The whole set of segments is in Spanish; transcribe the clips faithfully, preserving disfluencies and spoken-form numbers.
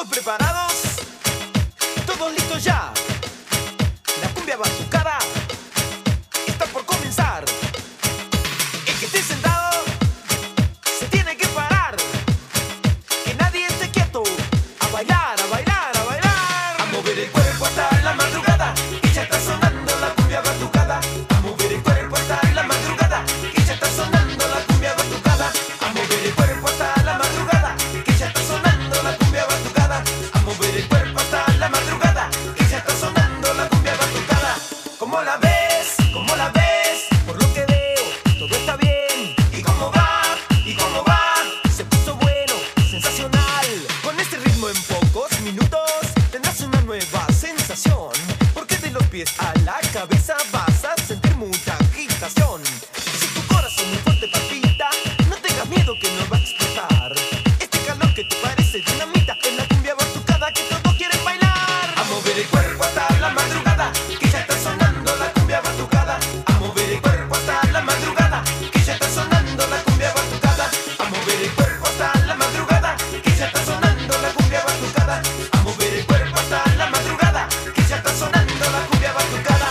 ¿Todos preparados? ¿Todos listos ya? La cumbia batucada está por comenzar. El que esté sentado se tiene que parar. Que nadie esté quieto. A bailar, a bailar, a bailar. A mover el cuerpo hasta la madrugada, que ya está sonando la cumbia batucada. A mover el cuerpo hasta la madrugada, que ya está sonando la cumbia batucada. A mover el cuerpo hasta la madrugada, que ya está sonando la cumbia batucada. A mover el cuerpo hasta la madrugada, que ya está sonando la cumbia batucada. ¿Cómo la ves? ¿Cómo la ves? Por lo que veo, todo está bien. ¿Y cómo va? ¿Y cómo va? Se puso bueno, sensacional. Con este ritmo en pocos minutos tendrás una nueva sensación, porque de los pies a la cabeza vas a sentir mucha agitación. Si tu corazón muy fuerte palpita, no tengas miedo que no va a explotar. Este calor que te parece dinamita es la cumbia batucada que todos quieren bailar. A mover el cuerpo hasta la madrugada, que ya está sonando la cumbia batucada. A mover el cuerpo hasta la madrugada, que ya está sonando la cumbia batucada. A mover el cuerpo hasta la madrugada, que ya está sonando la cumbia batucada. A mover el cuerpo hasta la madrugada, que ya está sonando la cumbia batucada.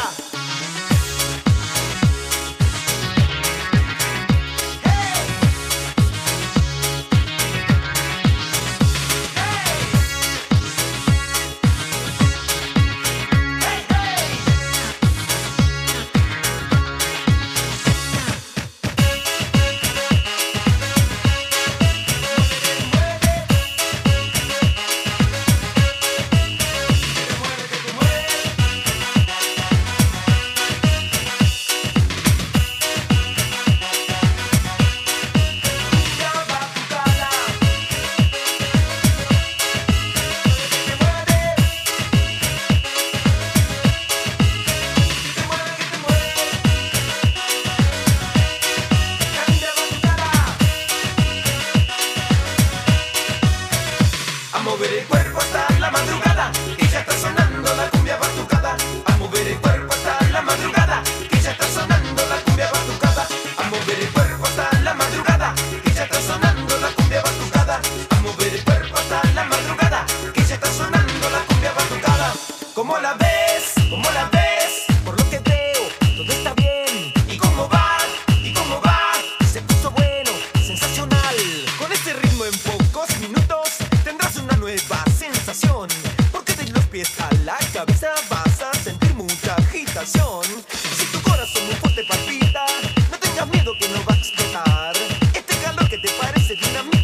A mover el cuerpo hasta la madrugada, que ya está sonando la cumbia batucada. A mover el cuerpo hasta la madrugada, que ya está sonando la cumbia batucada. A mover el cuerpo hasta la madrugada, que ya está sonando la cumbia batucada. A mover el cuerpo hasta la madrugada, que ya está sonando la cumbia batucada. ¿Cómo la ves? ¿Cómo la ves? Por lo que veo, todo está bien. ¿Y cómo va? ¿Y cómo va? Se puso bueno, sensacional. Con este ritmo en pocos minutos tendrás una nueva sensación, porque de los pies a la cabeza vas a sentir mucha agitación. Si tu corazón muy fuerte palpita, no tengas miedo que no va a explotar. Este calor que te parece dinamita